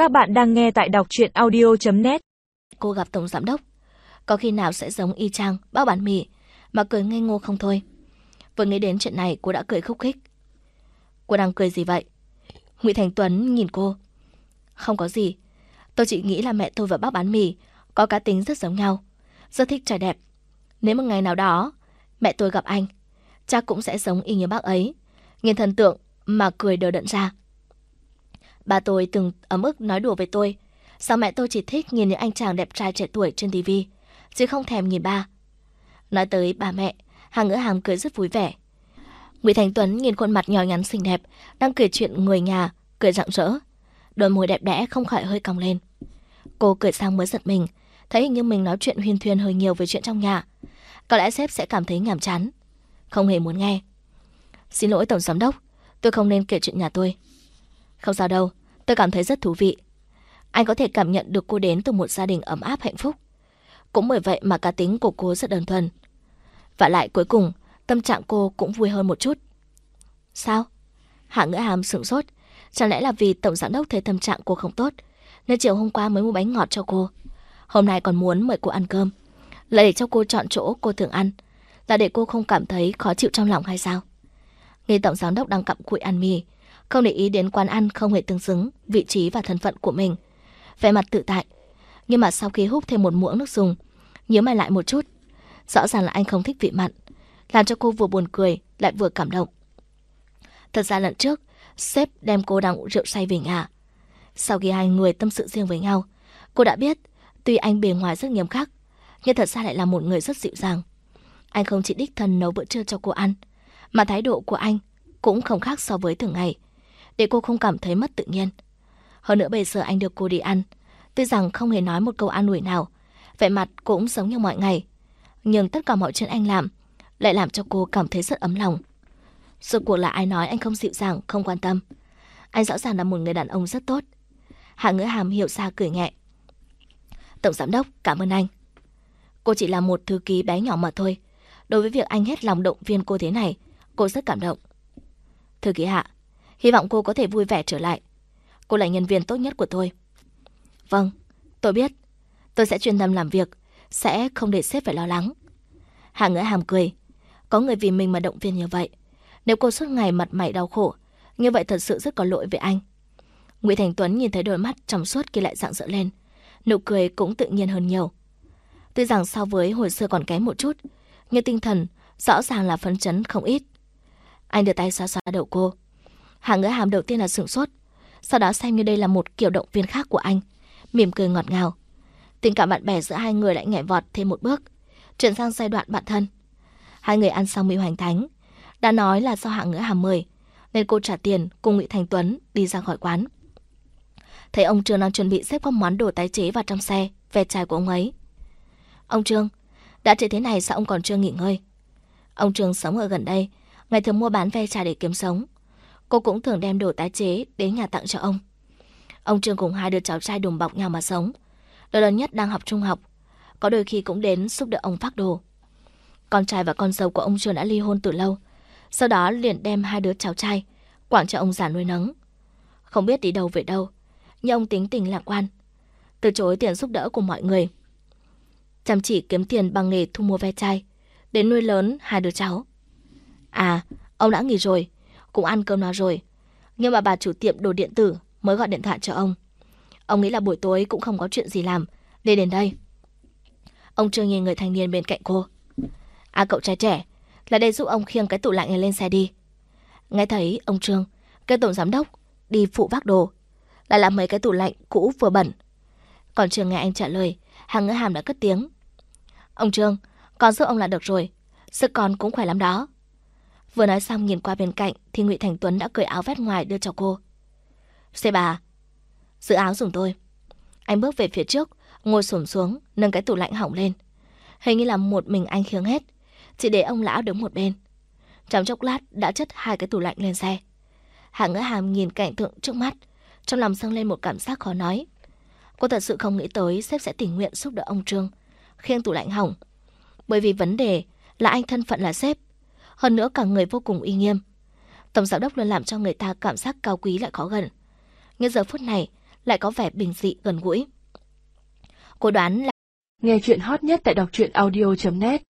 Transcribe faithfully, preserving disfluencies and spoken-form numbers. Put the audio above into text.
Các bạn đang nghe tại đọc truyện audio chấm net. Cô gặp tổng giám đốc, có khi nào sẽ giống y chang bác bán mì mà cười ngây ngô không thôi. Vừa nghĩ đến chuyện này cô đã cười khúc khích. Cô đang cười gì vậy? Ngụy Thành Tuấn nhìn cô. Không có gì, tôi chỉ nghĩ là mẹ tôi và bác bán mì có cá tính rất giống nhau, rất thích trai đẹp. Nếu một ngày nào đó mẹ tôi gặp anh, chắc cũng sẽ giống y như bác ấy. Nhìn thần tượng mà cười đờ đẫn ra. Bà tôi từng ấm ức nói đùa với tôi, sao mẹ tôi chỉ thích nhìn những anh chàng đẹp trai trẻ tuổi trên tivi, chứ không thèm nhìn ba. Nói tới bà mẹ, Hàng Ngữ Hàm cười rất vui vẻ. Ngụy Thành Tuấn nhìn khuôn mặt nhỏ nhắn xinh đẹp, đang kể chuyện người nhà, cười rạng rỡ. Đôi môi đẹp đẽ không khỏi hơi cong lên. Cô cười xong mới giật mình, thấy hình như mình nói chuyện huyên thuyên hơi nhiều về chuyện trong nhà. Có lẽ sếp sẽ cảm thấy nhàm chán, không hề muốn nghe. Xin lỗi tổng giám đốc, tôi không nên kể chuyện nhà tôi. Không sao đâu, tôi cảm thấy rất thú vị. Anh có thể cảm nhận được cô đến từ một gia đình ấm áp hạnh phúc. Cũng bởi vậy mà cá tính của cô rất đơn thuần. Và lại cuối cùng, tâm trạng cô cũng vui hơn một chút. Sao? Hạ Ngữ Hàm sửng sốt. Chẳng lẽ là vì tổng giám đốc thấy tâm trạng cô không tốt, nên chiều hôm qua mới mua bánh ngọt cho cô, hôm nay còn muốn mời cô ăn cơm, là để cho cô chọn chỗ cô thường ăn, là để cô không cảm thấy khó chịu trong lòng hay sao? Nghĩ tổng giám đốc đang cặm cụi ăn mì, không để ý đến quán ăn không hề tương xứng vị trí và thân phận của mình, vẻ mặt tự tại. Nhưng mà sau khi húp thêm một muỗng nước dùng, nhớ mày lại một chút, rõ ràng là anh không thích vị mặn, làm cho cô vừa buồn cười lại vừa cảm động. Thật ra lần trước sếp đem cô đang uống rượu say về nhà. Sau khi hai người tâm sự riêng với nhau, cô đã biết tuy anh bề ngoài rất nghiêm khắc, nhưng thật ra lại là một người rất dịu dàng. Anh không chỉ đích thân nấu bữa trưa cho cô ăn, mà thái độ của anh cũng không khác so với thường ngày, để cô không cảm thấy mất tự nhiên. Hơn nữa bây giờ anh đưa cô đi ăn, tuy rằng không hề nói một câu an ủi nào, vẻ mặt cũng giống như mọi ngày, nhưng tất cả mọi chuyện anh làm lại làm cho cô cảm thấy rất ấm lòng. Rốt cuộc là ai nói anh không dịu dàng, không quan tâm? Anh rõ ràng là một người đàn ông rất tốt. Hạ Ngữ Hàm hiểu ra cười nhẹ. Tổng giám đốc, cảm ơn anh. Cô chỉ là một thư ký bé nhỏ mà thôi. Đối với việc anh hết lòng động viên cô thế này, cô rất cảm động. Thư ký Hạ, hy vọng cô có thể vui vẻ trở lại. Cô là nhân viên tốt nhất của tôi. Vâng, tôi biết. Tôi sẽ chuyên tâm làm việc, sẽ không để sếp phải lo lắng. Hạ Ngữ Hàm cười. Có người vì mình mà động viên như vậy. Nếu cô suốt ngày mặt mày đau khổ, như vậy thật sự rất có lỗi với anh. Ngụy Thành Tuấn nhìn thấy đôi mắt trong suốt kia lại rạng rỡ lên, nụ cười cũng tự nhiên hơn nhiều. Tuy rằng so với hồi xưa còn kém một chút, nhưng tinh thần rõ ràng là phấn chấn không ít. Anh đưa tay xoa xoa đầu cô. Hạ Ngữ Hàm đầu tiên là sửng sốt, sau đó xem như đây là một kiểu động viên khác của anh, mỉm cười ngọt ngào. Tình cảm bạn bè giữa hai người lại nhảy vọt thêm một bước, chuyển sang giai đoạn bạn thân. Hai người ăn xong mì hoành thánh. Đã nói là do Hạ Ngữ Hàm mời, nên cô trả tiền cùng Ngụy Thành Tuấn đi ra khỏi quán. Thấy ông Trương đang chuẩn bị xếp các món đồ tái chế vào trong xe, ve chai của ông ấy. Ông Trương, đã trễ thế này sao ông còn chưa nghỉ ngơi? Ông Trương sống ở gần đây, ngày thường mua bán ve chai để kiếm sống. Cô cũng thường đem đồ tái chế đến nhà tặng cho ông. Ông Trương cùng hai đứa cháu trai đùm bọc nhau mà sống. Đứa lớn nhất đang học trung học, có đôi khi cũng đến giúp đỡ ông vác đồ. Con trai và con dâu của ông Trương đã ly hôn từ lâu, sau đó liền đem hai đứa cháu trai quảng cho ông già nuôi nấng. Không biết đi đâu về đâu, nhưng ông tính tình lạc quan, từ chối tiền giúp đỡ của mọi người, chăm chỉ kiếm tiền bằng nghề thu mua ve chai để nuôi lớn hai đứa cháu. À, ông đã nghỉ rồi, cũng ăn cơm no rồi, nhưng mà bà chủ tiệm đồ điện tử mới gọi điện thoại cho ông. Ông nghĩ là buổi tối cũng không có chuyện gì làm nên đến đây. Ông Trương nhìn người thanh niên bên cạnh cô. À, cậu trai trẻ, là đây giúp ông khiêng cái tủ lạnh này lên xe đi. Nghe thấy ông Trương kêu tổng giám đốc đi phụ vác đồ, lại làm mấy cái tủ lạnh cũ vừa bẩn. Còn Trương nghe anh trả lời, Hạ Ngữ Hàm đã cất tiếng. Ông Trương, con giúp ông là được rồi, sức con cũng khỏe lắm đó. Vừa nói xong nhìn qua bên cạnh thì Ngụy Thành Tuấn đã cởi áo vest ngoài đưa cho cô. Xe bà, giữ áo dùng tôi. Anh bước về phía trước, ngồi xổm xuống, nâng cái tủ lạnh hỏng lên. Hình như là một mình anh khiêng hết, chỉ để ông lão đứng một bên. Trong chốc lát đã chất hai cái tủ lạnh lên xe. Hạ Ngữ Hàm nhìn cảnh tượng trước mắt, trong lòng dâng lên một cảm giác khó nói. Cô thật sự không nghĩ tới sếp sẽ tình nguyện giúp đỡ ông Trương khiêng tủ lạnh hỏng, bởi vì vấn đề là anh thân phận là sếp, hơn nữa cả người vô cùng uy nghiêm. Tổng giám đốc luôn làm cho người ta cảm giác cao quý lại khó gần, nhưng giờ phút này lại có vẻ bình dị gần gũi. Cô đoán là nghe chuyện hot nhất tại đọc truyện audio chấm net.